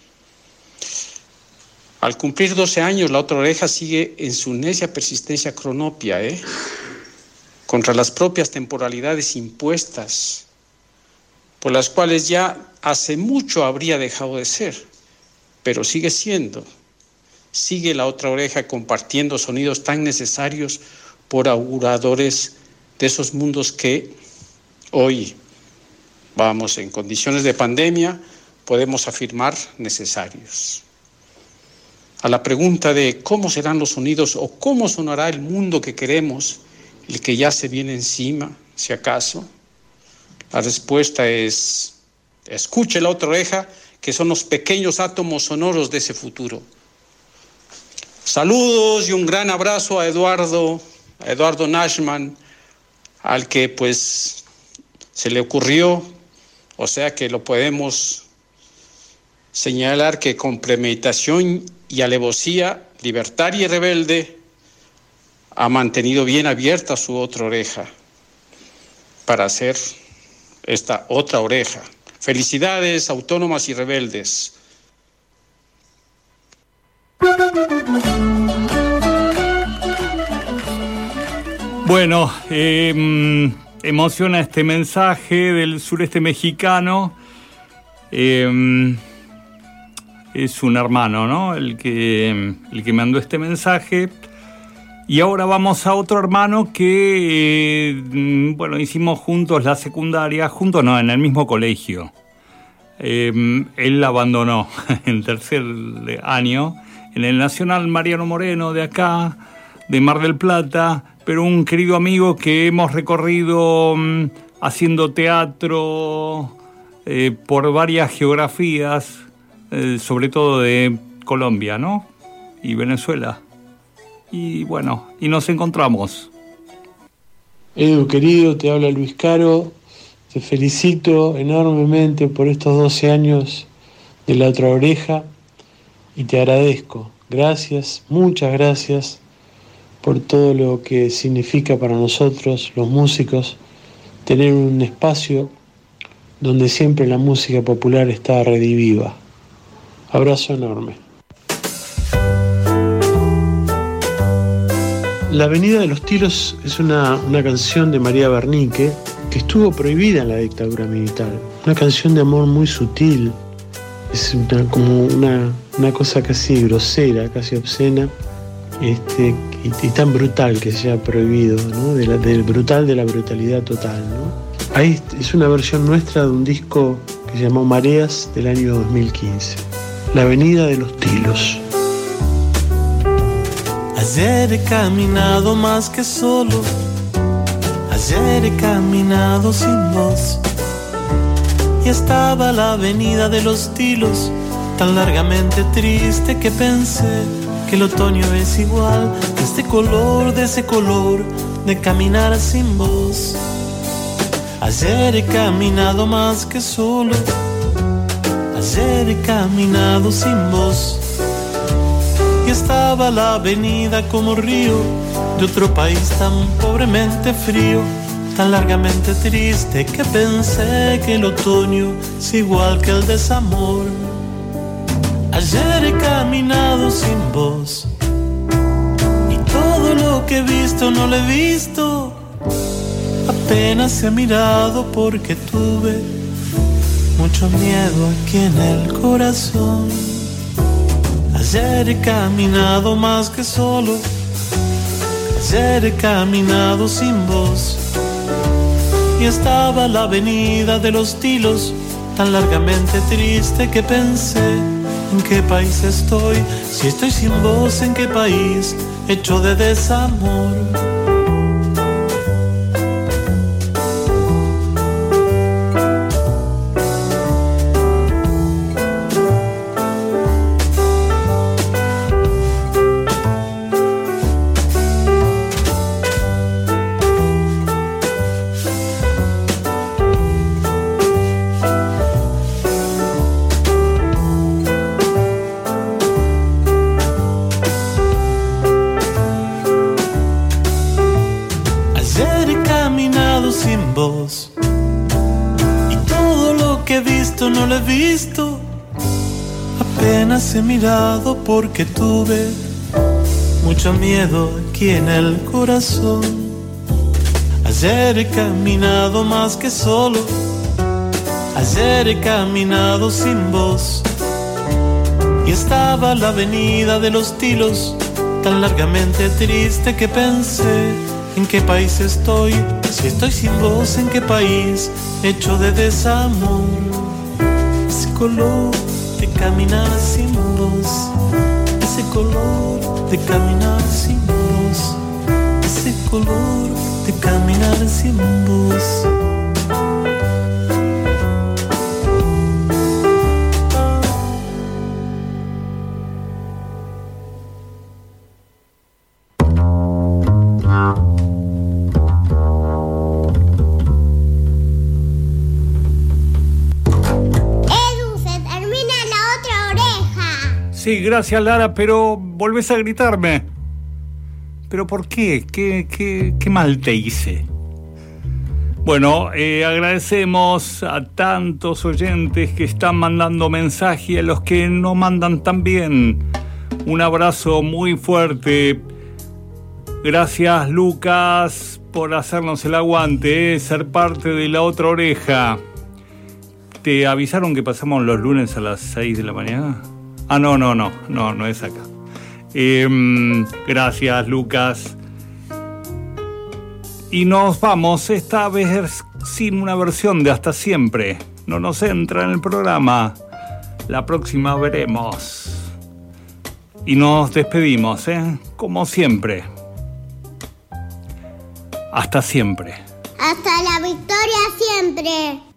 I: Al cumplir doce años, La Otra Oreja sigue en su necia persistencia cronopia, ¿eh? contra las propias temporalidades impuestas, por las cuales ya hace mucho habría dejado de ser, pero sigue siendo. Sigue La Otra Oreja compartiendo sonidos tan necesarios por auguradores de esos mundos que hoy, vamos, en condiciones de pandemia, podemos afirmar necesarios. A la pregunta de cómo serán los sonidos o cómo sonará el mundo que queremos, el que ya se viene encima, si acaso, la respuesta es: escuche La Otra Oreja, que son los pequeños átomos sonoros de ese futuro. Saludos y un gran abrazo a Eduardo, a Eduardo Nashman, al que pues se le ocurrió, o sea que lo podemos señalar que con premeditación y alevosía libertaria y rebelde ha mantenido bien abierta su otra oreja para hacer esta otra oreja. Felicidades, autónomas y rebeldes.
B: Bueno, eh, emociona este mensaje del sureste mexicano. Eh, es un hermano, ¿no? El que, el que mandó este mensaje. Y ahora vamos a otro hermano que, eh, bueno, hicimos juntos la secundaria, juntos no, en el mismo colegio. Eh, él la abandonó en tercer año, en el Nacional Mariano Moreno de acá, de Mar del Plata, pero un querido amigo que hemos recorrido um, haciendo teatro eh, por varias geografías, eh, sobre todo de Colombia, ¿no? Y Venezuela. Y bueno, y nos encontramos.
J: Edu, querido, te habla Luis Caro. Te felicito enormemente por estos doce años de La Otra Oreja y te agradezco. Gracias, muchas gracias por todo lo que significa para nosotros, los músicos, tener un espacio donde siempre la música popular está rediviva. Abrazo enorme. La Avenida de los Tilos es una, una canción de María Bernique que estuvo prohibida en la dictadura militar. Una canción de amor muy sutil, es una, como una, una cosa casi grosera, casi obscena, este, y, y tan brutal que se haya prohibido, ¿no? De la, del brutal de la brutalidad total, ¿no? Ahí es una versión nuestra de un disco que se llamó Mareas del año dos mil quince. La Avenida de los Tilos.
D: Ayer he caminado más que solo, ayer he caminado sin voz, y estaba la avenida de los Tilos tan largamente triste que pensé que el otoño es igual, de este color, de ese color, de caminar sin voz. Ayer he caminado más que solo, ayer he caminado sin voz, y estaba la avenida como río de otro país tan pobremente frío, tan largamente triste que pensé que el otoño es igual que el desamor. Ayer he caminado sin voz y todo lo que he visto no lo he visto, apenas he mirado porque tuve mucho miedo aquí en el corazón. Ayer he caminado más que solo, ayer he caminado sin voz, y estaba la avenida de los Tilos tan largamente triste que pensé: ¿en qué país estoy? Si estoy sin voz, ¿en qué país hecho de desamor? visto, no lo he visto. Apenas he mirado porque tuve mucho miedo aquí en el corazón. Ayer he caminado más que solo. Ayer he caminado sin voz. Y estaba la avenida de los Tilos tan largamente triste que pensé: ¿en qué país estoy? Si estoy sin voz, ¿en qué país? Hecho de desamor. Ese color de caminar sin voz. Ese color de caminar sin voz. Ese color de caminar sin voz.
B: Sí, gracias Lara, pero volvés a gritarme. ¿Pero por qué? ¿Qué, qué, qué mal te hice? Bueno, eh, agradecemos a tantos oyentes que están mandando mensaje y a los que no mandan también. Un abrazo muy fuerte. Gracias Lucas por hacernos el aguante, eh, ser parte de La Otra Oreja. ¿Te avisaron que pasamos los lunes a las seis de la mañana? Ah, no, no, no, no, no es acá. Eh, gracias, Lucas. Y nos vamos, esta vez sin una versión de Hasta Siempre. No nos entra en el programa. La próxima veremos. Y nos despedimos, ¿eh? Como siempre. Hasta siempre.
T: Hasta la victoria siempre.